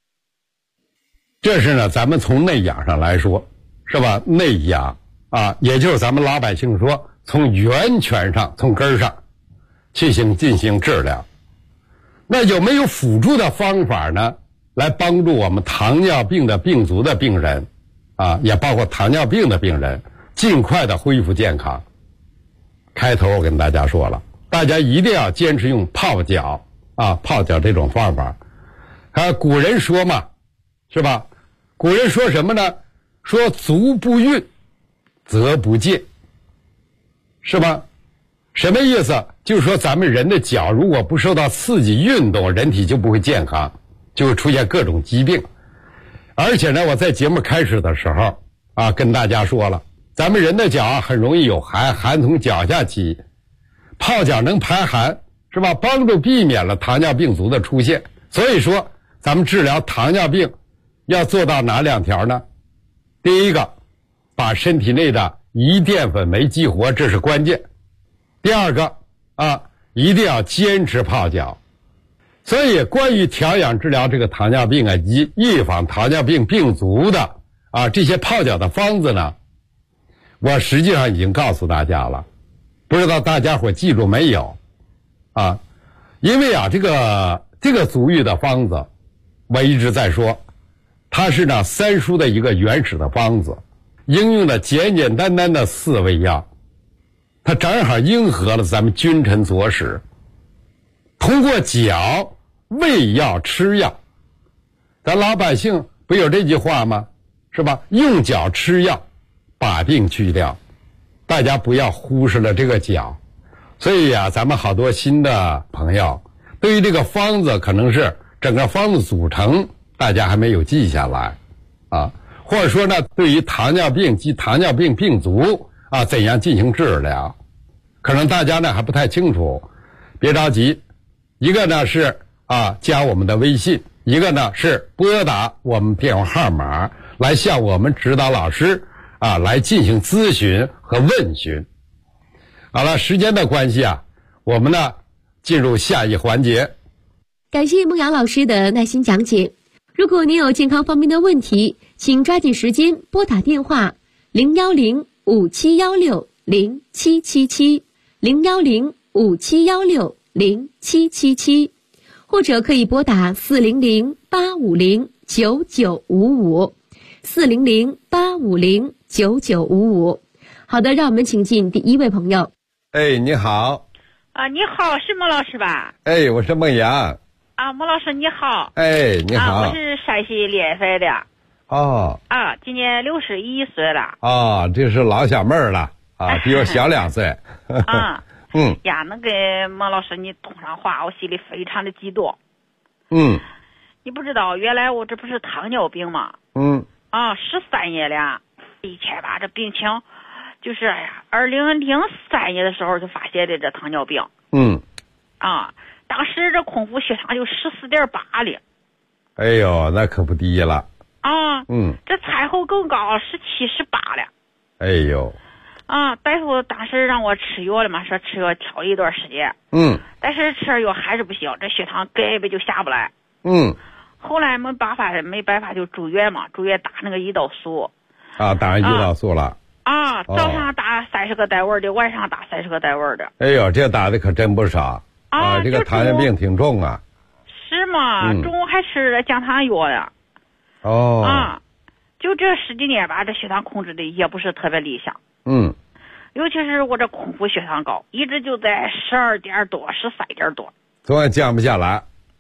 这是呢，咱们从内养上来说，是吧？内养也就是咱们老百姓说，从源泉上、从根上进行治疗。那有没有辅助的方法呢？来帮助我们糖尿病的病足的病人也包括糖尿病的病人尽快的恢复健康。开头我跟大家说了，大家一定要坚持用泡脚泡脚这种方法。古人说嘛，是吧？古人说什么呢？说足不运则不健，是吧？什么意思？就是说咱们人的脚如果不受到刺激运动，人体就不会健康，就会出现各种疾病。而且呢，我在节目开始的时候跟大家说了，咱们人的脚很容易有寒，寒从脚下起，泡脚能排寒，是吧？帮助避免了糖尿病足的出现。所以说咱们治疗糖尿病要做到哪2条呢？第一个，把身体内的胰淀粉酶激活，这是关键。第二个一定要坚持泡脚。所以关于调养治疗这个糖尿病以及预防糖尿病病足的这些泡脚的方子呢，我实际上已经告诉大家了，不知道大家伙记住没有因为这个足浴的方子我一直在说，它是呢三蔬的一个原始的方子，应用了简简单单的4味药，它正好应和了咱们君臣佐使，通过脚喂药吃药。咱老百姓不有这句话吗？是吧？用脚吃药，把病去掉。大家不要忽视了这个脚。所以咱们好多新的朋友对于这个方子可能是整个方子组成大家还没有记下来或者说呢，对于糖尿病及糖尿病病足怎样进行治疗，可能大家呢还不太清楚。别着急，一个呢是加我们的微信，一个呢是拨打我们电话号码来向我们指导老师来进行咨询和问询。好了，时间的关系我们呢进入下一环节。 感谢孟阳老师的耐心讲解。如果您有健康方面的问题，请抓紧时间拨打电话010-5716-0777 010-5716-0777，或者可以拨打400-850-9955 400-850-9955。好的，让我们请进第1位朋友。 你好。 你好，是孟老师吧？ 我是孟阳。 孟老师你好。 你好。 我是山西临汾的。今年61岁了。 这是老小妹儿了比我小2岁。 那个孟老师你通上话，我心里非常的激动。你不知道，原来我这不是糖尿病吗？13年了，以前吧这病情就是2003年的时候就发现的这糖尿病。当时这空腹血糖就14.8了。 哎呦，那可不低了。 这餐后更高，17、18了。 哎呦。 大夫当时让我吃药了嘛，说吃药调一段时间。但是吃了药还是不行，这血糖根本就下不来。后来没办法就住院嘛，住院打那个胰岛素。 打胰岛素了。 早上打30个单位的，晚上打30个单位的。 哎呦，这打的可真不少。这个糖尿病挺重啊。 是吗？中午还吃了降糖药呀。就这10几年吧，这血糖控制的也不是特别理想。尤其是我这空腹血糖高，一直就在12点多、13点多。 总也降不下来。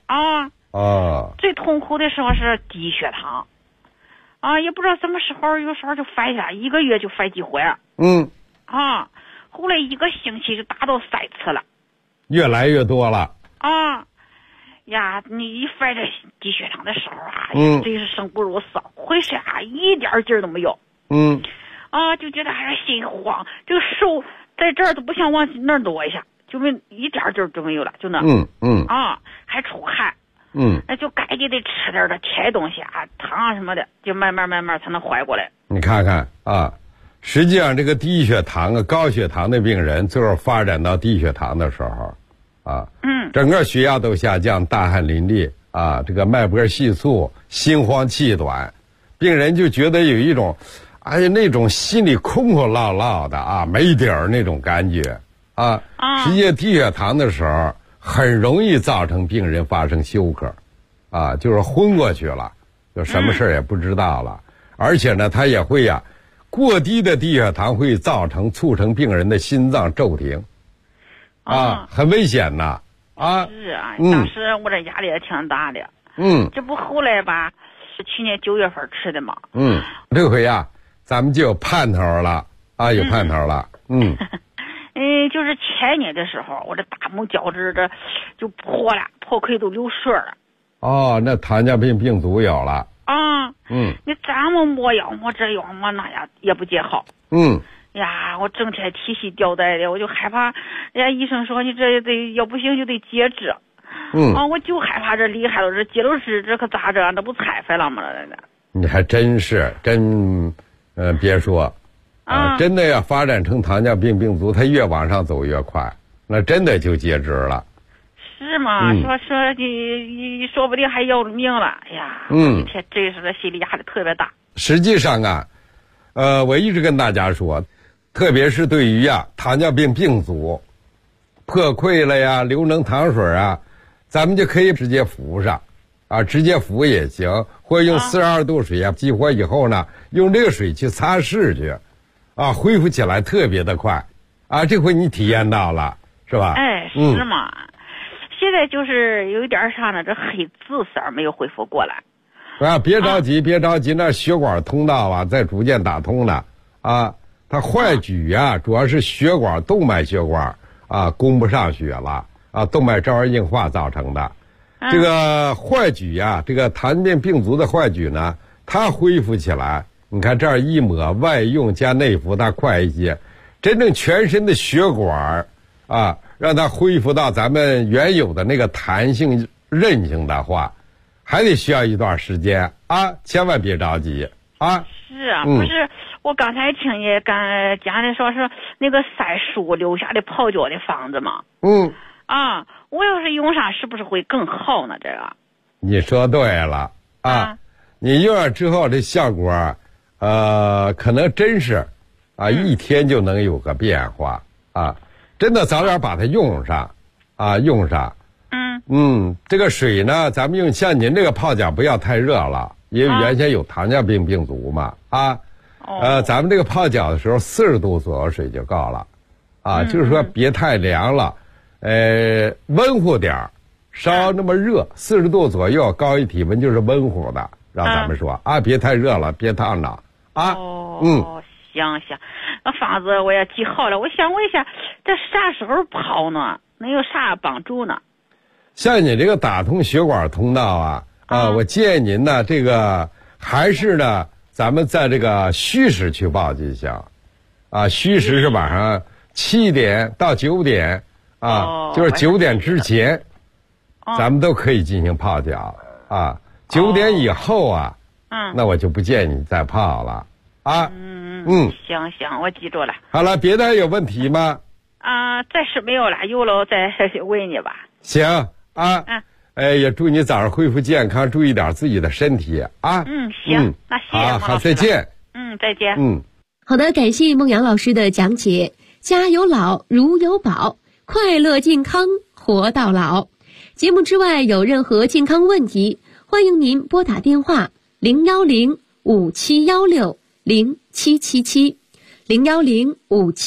啊。 哦。 最痛苦的时候是低血糖，啊，也不知道什么时候，有时候就犯下，1个月就犯几回。 嗯。 啊，后来1个星期就达到3次了。 越来越多了。 啊。呀，你一犯这低血糖的时候啊，真是生不如死，浑身啊一点劲儿都没有。啊，就觉得还是心慌，这个手在这儿都不想往那儿挪一下，就没一点劲儿都没有了，就那。啊，还出汗。那就赶紧得吃点的甜东西啊，糖什么的，就慢慢才能缓过来。 你看看啊，实际上这个低血糖啊、高血糖的病人，最后发展到低血糖的时候。啊，整个血压都下降，大汗淋漓啊，这个脉搏细促，心慌气短，病人就觉得有一种，哎呀，那种心里空空落落的啊，没底儿那种感觉啊。实际上低血糖的时候，很容易造成病人发生休克，啊，就是昏过去了，就什么事儿也不知道了，而且呢，它也会呀，过低的低血糖会促成病人的心脏骤停。啊，很危险呐！啊， 是啊，当时我这压力也挺大的。这不后来吧，是去年9月份吃的嘛。 这回呀，咱们就有盼头了啊，有盼头了。 就是前年的时候，我这大拇脚趾这就破了，破溃都流血了。 哦，那糖尿病病足有了。 啊。你怎么抹药抹这药抹那呀，也不见好。呀，我整天提心吊胆的，我就害怕。人家医生说你这得要不行就得截肢。我就害怕这厉害了，这截了肢这可咋整？那不残废了吗？ 你还真是别说啊，真的要发展成糖尿病病足，它越往上走越快，那真的就截肢了。 是吗？说你说不定还要了命了。哎呀，一天真是心理压力特别大。 实际上啊，我一直跟大家说。特别是对于糖尿病病足破溃了呀，流脓糖水啊，咱们就可以直接服上啊，直接服也行，或者用42度水啊，激活以后呢，用这个水去擦拭去啊，恢复起来特别的快啊。这回你体验到了是吧？ 哎，是吗？现在就是有一点啥呢，这黑紫色没有恢复过来啊。别着急，那血管通道啊在逐渐打通呢啊。它坏举啊，主要是血管动脉血管啊供不上血了啊，动脉粥样硬化造成的。这个坏举啊，这个糖尿病病足的坏举呢，它恢复起来，你看这儿一抹，外用加内服它快一些。真正全身的血管啊，让它恢复到咱们原有的那个弹性韧性的话，还得需要一段时间啊，千万别着急啊。 是啊，不是。我刚才听也讲的说是那个三叔留下的泡脚的方子嘛。我要是用上是不是会更好呢？这个你说对了啊，你用上之后这效果可能真是啊1天就能有个变化啊，真的早点把它用上啊，用上。这个水呢，咱们用像您这个泡脚不要太热了，因为原先有糖尿病病足嘛啊。咱们这个泡脚的时候40度左右水就够了，啊，就是说别太凉了，温乎点儿，烧那么热，40度左右，高于体温就是温乎的，让咱们说啊，别太热了，别烫着啊。 行，那方子我也记好了。我想问一下，这啥时候泡呢？能有啥帮助呢？ 像你这个打通血管通道啊，我建议您呢，这个还是呢。咱们在这个戌时去泡就行，啊，戌时是晚上7点到9点，啊，就是9点之前，咱们都可以进行泡脚，啊，9点以后啊，那我就不建议你再泡了，啊， 行，我记住了。 好了，别的还有问题吗？ 暂时没有了，有了我再问你吧。 行啊。也祝你早上恢复健康，注意点自己的身体啊。 行，那谢谢好，再见。 再见。 好的，感谢孟阳老师的讲解。家有老，如有宝，快乐健康活到老。节目之外有任何健康问题，欢迎您拨打电话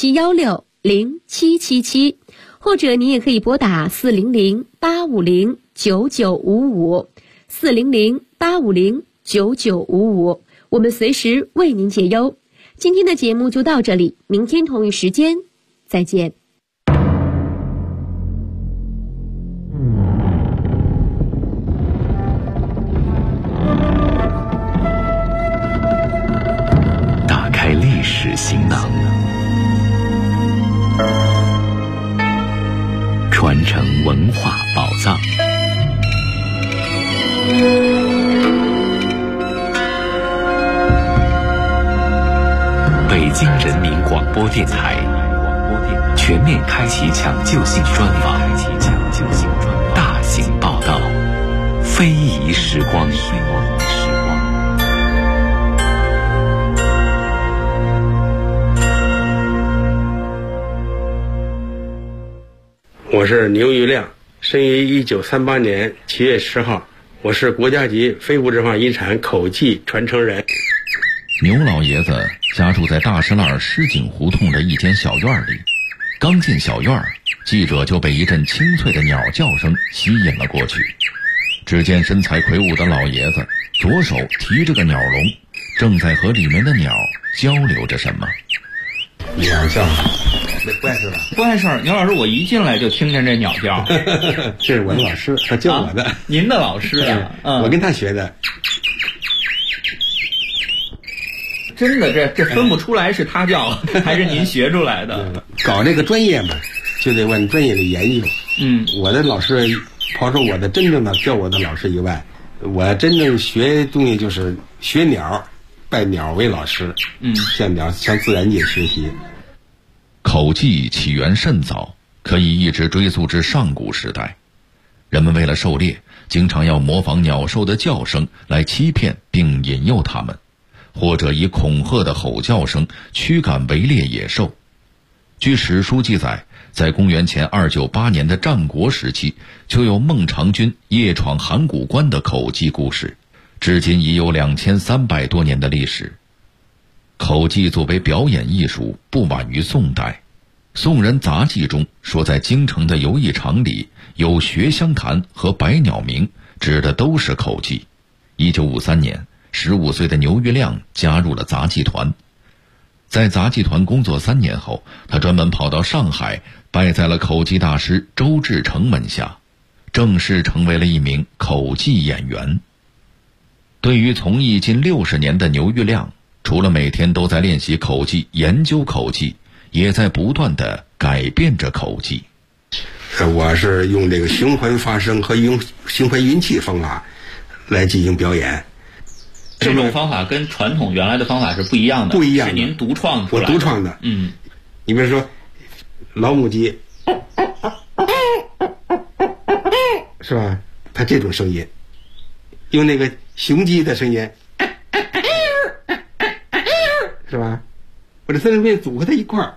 010-5716-0777，010-5716-0777，或者您也可以拨打400-850 ，400-850-9955，我们随时为您解忧。今天的节目就到这里，明天同一时间再见。 打开历史行囊，传承文化宝藏。北京人民广播电台全面开启抢救性专访，大型报道，非遗时光。 我是牛玉亮，生于1938年7月10号，我是国家级非物质文化遗产口技传承人。 牛老爷子家住在大石栏狮井胡同的一间小院里，刚进小院，记者就被一阵清脆的鸟叫声吸引了过去。只见身材魁梧的老爷子左手提着个鸟笼，正在和里面的鸟交流着什么。 鸟叫，不碍事吧？ 不碍事。牛老师，我一进来就听见这鸟叫。 这是我的老师，他教我的。 您的老师啊？ 我跟他学的。 真的，这分不出来是他教还是您学出来的。 搞这个专业嘛，就得往专业里研究。我的老师，抛出我的真正的教我的老师以外，我真正学东西就是学鸟，拜鸟为老师。向自然界学习。 口技起源甚早，可以一直追溯至上古时代。人们为了狩猎，经常要模仿鸟兽的叫声来欺骗并引诱它们，或者以恐吓的吼叫声驱赶围猎野兽。据史书记载，在公元前298年的战国时期，就有孟尝君夜闯函谷关的口技故事，至今已有2300多年的历史。口技作为表演艺术，不晚于宋代。宋人杂记中说，在京城的游艺场里有学香坛和百鸟鸣，指的都是口技。1953年，15岁的牛玉亮加入了杂技团。在杂技团工作3年后，他专门跑到上海，拜在了口技大师周志成门下，正式成为了一名口技演员。对于从艺近60年的牛玉亮，除了每天都在练习口技、研究口技，也在不断地改变着口技。 我是用这个循环发声和用循环运气方法来进行表演。 这种方法跟传统原来的方法是不一样的， 不一样的， 是您独创出来的。 我独创的。你比如说老母鸡，是吧？它这种声音，用那个雄鸡的声音，是吧？我这三声变组合在一块儿，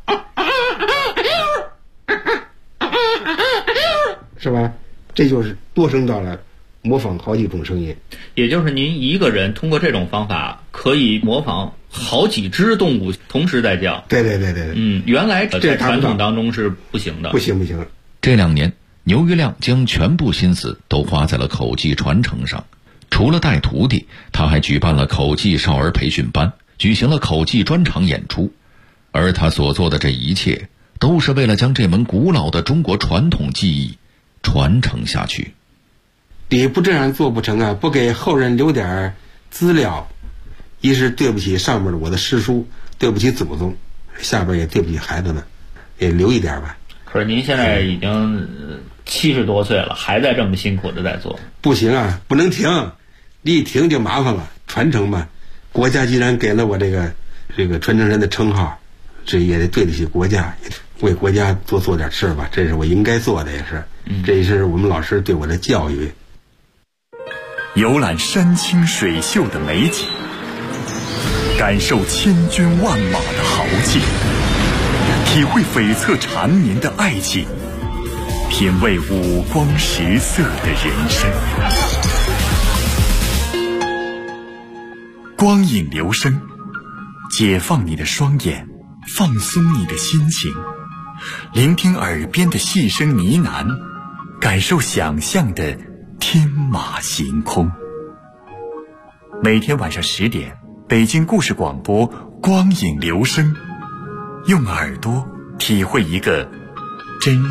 是吧？这就是多声道了，模仿好几种声音。 也就是您一个人通过这种方法可以模仿好几只动物同时在叫。 对。 原来在传统当中是不行的。 不行。 这2年，牛玉亮将全部心思都花在了口技传承上。除了带徒弟，他还举办了口技少儿培训班，举行了口技专场演出。而他所做的这一切，都是为了将这门古老的中国传统技艺传承下去。 你不这样做不成啊！不给后人留点资料，一是对不起上面的我的师叔，对不起祖宗，下边也对不起孩子们，也留一点吧。 可是您现在已经70多岁了，还在这么辛苦的在做。 不行啊，不能停，一停就麻烦了。传承嘛，国家既然给了我这个传承人的称号，这也得对得起国家，为国家多做点事吧，这是我应该做的，也是，这也是我们老师对我的教育。 游览山清水秀的美景，感受千军万马的豪气，体会悱恻缠绵的爱情，品味五光十色的人生。光影留声，解放你的双眼，放松你的心情，聆听耳边的细声呢喃， 感受想象的天马行空。每天晚上10点，北京故事广播光影留声，用耳朵体会一个真